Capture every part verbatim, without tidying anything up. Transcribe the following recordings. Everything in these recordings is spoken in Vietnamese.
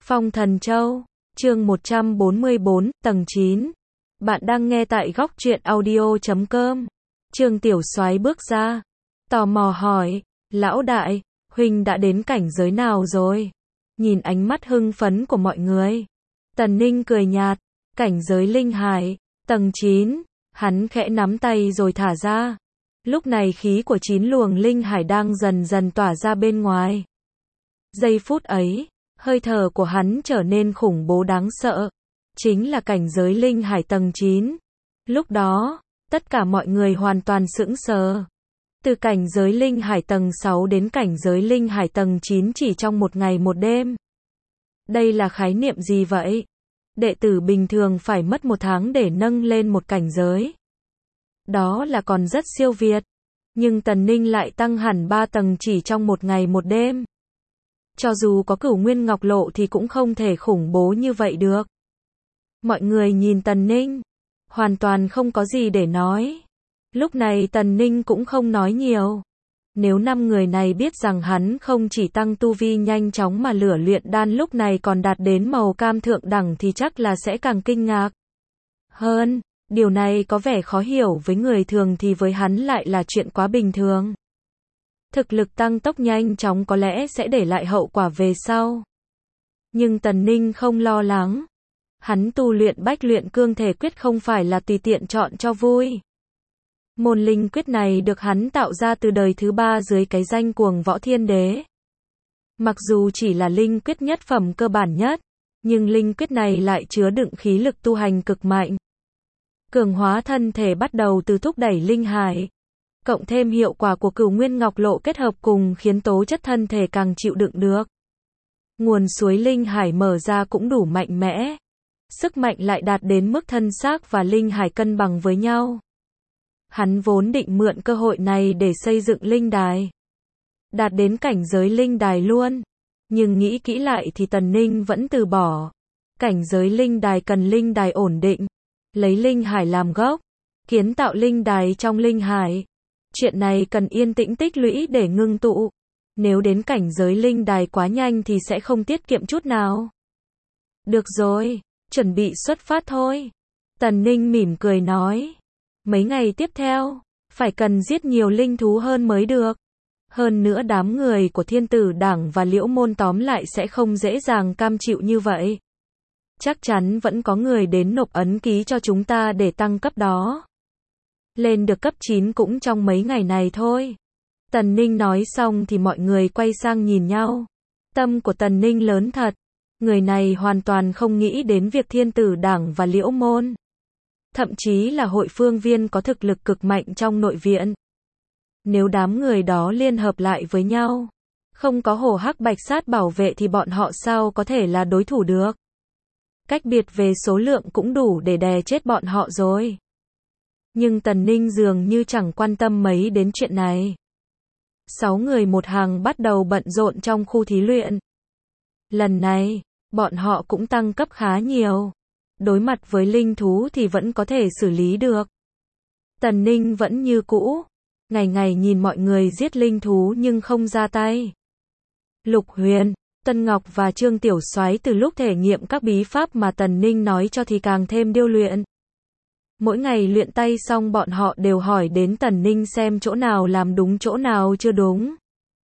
Phong Thần Châu, chương một trăm bốn mươi bốn, tầng chín. Bạn đang nghe tại góc truyện audio chấm com. Trương Tiểu Soái bước ra, tò mò hỏi, lão đại, huynh đã đến cảnh giới nào rồi? Nhìn ánh mắt hưng phấn của mọi người, Tần Ninh cười nhạt, cảnh giới linh hải, tầng chín, hắn khẽ nắm tay rồi thả ra. Lúc này khí của chín luồng linh hải đang dần dần tỏa ra bên ngoài. Giây phút ấy, hơi thở của hắn trở nên khủng bố đáng sợ. Chính là cảnh giới linh hải tầng chín. Lúc đó, tất cả mọi người hoàn toàn sững sờ. Từ cảnh giới linh hải tầng sáu đến cảnh giới linh hải tầng chín chỉ trong một ngày một đêm. Đây là khái niệm gì vậy? Đệ tử bình thường phải mất một tháng để nâng lên một cảnh giới. Đó là còn rất siêu việt. Nhưng Tần Ninh lại tăng hẳn ba tầng chỉ trong một ngày một đêm. Cho dù có Cửu Nguyên Ngọc Lộ thì cũng không thể khủng bố như vậy được. Mọi người nhìn Tần Ninh, hoàn toàn không có gì để nói. Lúc này Tần Ninh cũng không nói nhiều. Nếu năm người này biết rằng hắn không chỉ tăng tu vi nhanh chóng mà lửa luyện đan lúc này còn đạt đến màu cam thượng đẳng thì chắc là sẽ càng kinh ngạc. Hơn, điều này có vẻ khó hiểu với người thường thì với hắn lại là chuyện quá bình thường. Thực lực tăng tốc nhanh chóng có lẽ sẽ để lại hậu quả về sau. Nhưng Tần Ninh không lo lắng. Hắn tu luyện Bách Luyện Cương Thể Quyết không phải là tùy tiện chọn cho vui. Môn linh quyết này được hắn tạo ra từ đời thứ ba dưới cái danh Cuồng Võ Thiên Đế. Mặc dù chỉ là linh quyết nhất phẩm cơ bản nhất, nhưng linh quyết này lại chứa đựng khí lực tu hành cực mạnh. Cường hóa thân thể bắt đầu từ thúc đẩy linh hải. Cộng thêm hiệu quả của Cửu Nguyên Ngọc Lộ kết hợp cùng khiến tố chất thân thể càng chịu đựng được. Nguồn suối linh hải mở ra cũng đủ mạnh mẽ. Sức mạnh lại đạt đến mức thân xác và linh hải cân bằng với nhau. Hắn vốn định mượn cơ hội này để xây dựng linh đài. Đạt đến cảnh giới linh đài luôn. Nhưng nghĩ kỹ lại thì Tần Ninh vẫn từ bỏ. Cảnh giới linh đài cần linh đài ổn định. Lấy linh hải làm gốc. Kiến tạo linh đài trong linh hải. Chuyện này cần yên tĩnh tích lũy để ngưng tụ. Nếu đến cảnh giới linh đài quá nhanh thì sẽ không tiết kiệm chút nào. Được rồi, chuẩn bị xuất phát thôi. Tần Ninh mỉm cười nói. Mấy ngày tiếp theo, phải cần giết nhiều linh thú hơn mới được. Hơn nữa đám người của Thiên Tử Đảng và Liễu Môn tóm lại sẽ không dễ dàng cam chịu như vậy. Chắc chắn vẫn có người đến nộp ấn ký cho chúng ta để tăng cấp đó. Lên được cấp chín cũng trong mấy ngày này thôi. Tần Ninh nói xong thì mọi người quay sang nhìn nhau. Tâm của Tần Ninh lớn thật. Người này hoàn toàn không nghĩ đến việc Thiên Tử Đảng và Liễu Môn. Thậm chí là hội phương viên có thực lực cực mạnh trong nội viện. Nếu đám người đó liên hợp lại với nhau, không có hổ hắc bạch sát bảo vệ thì bọn họ sao có thể là đối thủ được. Cách biệt về số lượng cũng đủ để đè chết bọn họ rồi. Nhưng Tần Ninh dường như chẳng quan tâm mấy đến chuyện này. Sáu người một hàng bắt đầu bận rộn trong khu thí luyện. Lần này, bọn họ cũng tăng cấp khá nhiều. Đối mặt với linh thú thì vẫn có thể xử lý được. Tần Ninh vẫn như cũ. Ngày ngày nhìn mọi người giết linh thú nhưng không ra tay. Lục Huyền, Tân Ngọc và Trương Tiểu Soái từ lúc thể nghiệm các bí pháp mà Tần Ninh nói cho thì càng thêm điêu luyện. Mỗi ngày luyện tay xong bọn họ đều hỏi đến Tần Ninh xem chỗ nào làm đúng chỗ nào chưa đúng.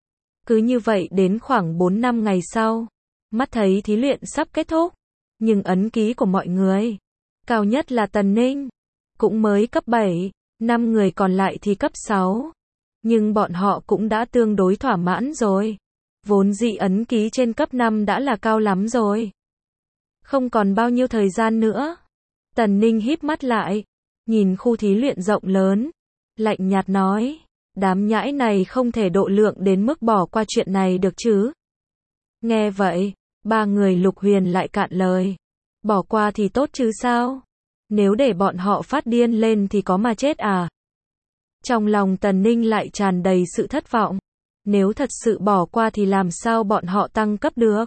Cứ như vậy đến khoảng bốn năm ngày sau, mắt thấy thí luyện sắp kết thúc. Nhưng ấn ký của mọi người, cao nhất là Tần Ninh, cũng mới cấp bảy, năm người còn lại thì cấp sáu. Nhưng bọn họ cũng đã tương đối thỏa mãn rồi. Vốn dĩ ấn ký trên cấp năm đã là cao lắm rồi. Không còn bao nhiêu thời gian nữa. Tần Ninh híp mắt lại, nhìn khu thí luyện rộng lớn, lạnh nhạt nói, đám nhãi này không thể độ lượng đến mức bỏ qua chuyện này được chứ. Nghe vậy, ba người Lục Huyền lại cạn lời. Bỏ qua thì tốt chứ sao? Nếu để bọn họ phát điên lên thì có mà chết à? Trong lòng Tần Ninh lại tràn đầy sự thất vọng. Nếu thật sự bỏ qua thì làm sao bọn họ tăng cấp được?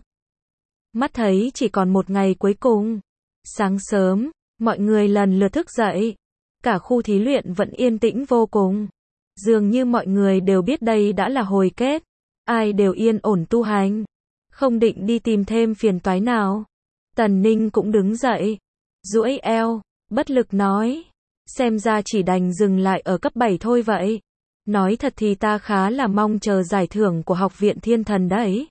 Mắt thấy chỉ còn một ngày cuối cùng. Sáng sớm, mọi người lần lượt thức dậy. Cả khu thí luyện vẫn yên tĩnh vô cùng. Dường như mọi người đều biết đây đã là hồi kết. Ai đều yên ổn tu hành. Không định đi tìm thêm phiền toái nào. Tần Ninh cũng đứng dậy, duỗi eo, bất lực nói. Xem ra chỉ đành dừng lại ở cấp bảy thôi vậy. Nói thật thì ta khá là mong chờ giải thưởng của Học viện Thiên Thần đấy.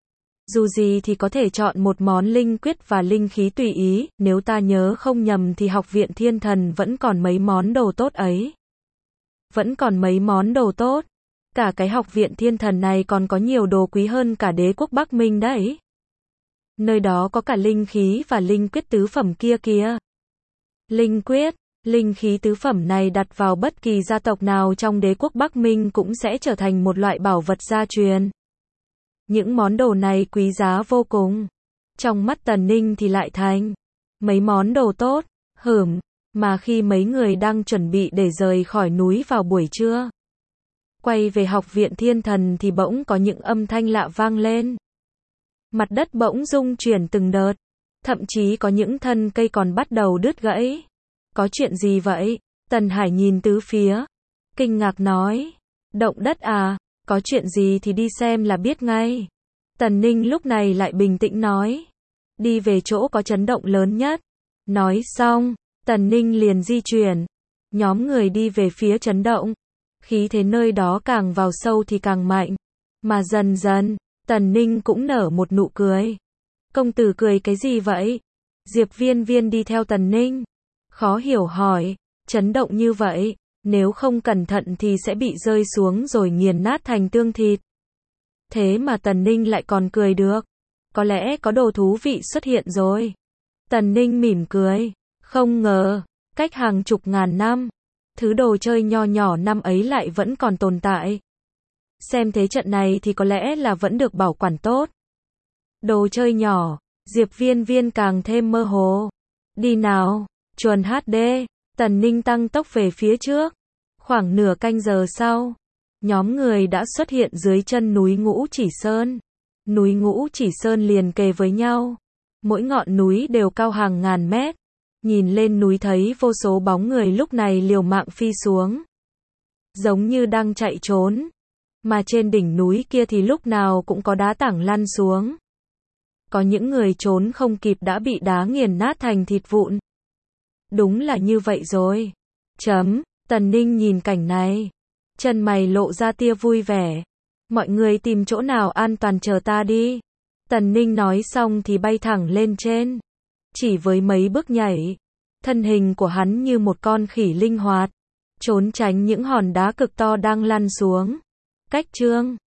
Dù gì thì có thể chọn một món linh quyết và linh khí tùy ý, nếu ta nhớ không nhầm thì Học viện Thiên Thần vẫn còn mấy món đồ tốt ấy. Vẫn còn mấy món đồ tốt. Cả cái Học viện Thiên Thần này còn có nhiều đồ quý hơn cả đế quốc Bắc Minh đấy. Nơi đó có cả linh khí và linh quyết tứ phẩm kia kìa. Linh quyết, linh khí tứ phẩm này đặt vào bất kỳ gia tộc nào trong đế quốc Bắc Minh cũng sẽ trở thành một loại bảo vật gia truyền. Những món đồ này quý giá vô cùng. Trong mắt Tần Ninh thì lại thành mấy món đồ tốt, hửm, mà khi mấy người đang chuẩn bị để rời khỏi núi vào buổi trưa, quay về Học viện Thiên Thần thì bỗng có những âm thanh lạ vang lên. Mặt đất bỗng rung chuyển từng đợt, thậm chí có những thân cây còn bắt đầu đứt gãy. Có chuyện gì vậy? Tần Hải nhìn tứ phía, kinh ngạc nói. Động đất à? Có chuyện gì thì đi xem là biết ngay. Tần Ninh lúc này lại bình tĩnh nói. Đi về chỗ có chấn động lớn nhất. Nói xong, Tần Ninh liền di chuyển. Nhóm người đi về phía chấn động. Khí thế nơi đó càng vào sâu thì càng mạnh. Mà dần dần, Tần Ninh cũng nở một nụ cười. Công tử cười cái gì vậy? Diệp Viên Viên đi theo Tần Ninh. Khó hiểu hỏi, chấn động như vậy, nếu không cẩn thận thì sẽ bị rơi xuống rồi nghiền nát thành tương thịt. Thế mà Tần Ninh lại còn cười được. Có lẽ có đồ thú vị xuất hiện rồi. Tần Ninh mỉm cười. Không ngờ, cách hàng chục ngàn năm, thứ đồ chơi nho nhỏ năm ấy lại vẫn còn tồn tại. Xem thế trận này thì có lẽ là vẫn được bảo quản tốt. Đồ chơi nhỏ, Diệp Viên Viên càng thêm mơ hồ. Đi nào, chuồn hát đê, Tần Ninh tăng tốc về phía trước. Khoảng nửa canh giờ sau, nhóm người đã xuất hiện dưới chân núi Ngũ Chỉ Sơn. Núi Ngũ Chỉ Sơn liền kề với nhau. Mỗi ngọn núi đều cao hàng ngàn mét. Nhìn lên núi thấy vô số bóng người lúc này liều mạng phi xuống. Giống như đang chạy trốn. Mà trên đỉnh núi kia thì lúc nào cũng có đá tảng lăn xuống. Có những người trốn không kịp đã bị đá nghiền nát thành thịt vụn. Đúng là như vậy rồi. Chấm, Tần Ninh nhìn cảnh này. Chân mày lộ ra tia vui vẻ. Mọi người tìm chỗ nào an toàn chờ ta đi. Tần Ninh nói xong thì bay thẳng lên trên. Chỉ với mấy bước nhảy, thân hình của hắn như một con khỉ linh hoạt, trốn tránh những hòn đá cực to đang lăn xuống. Cách chương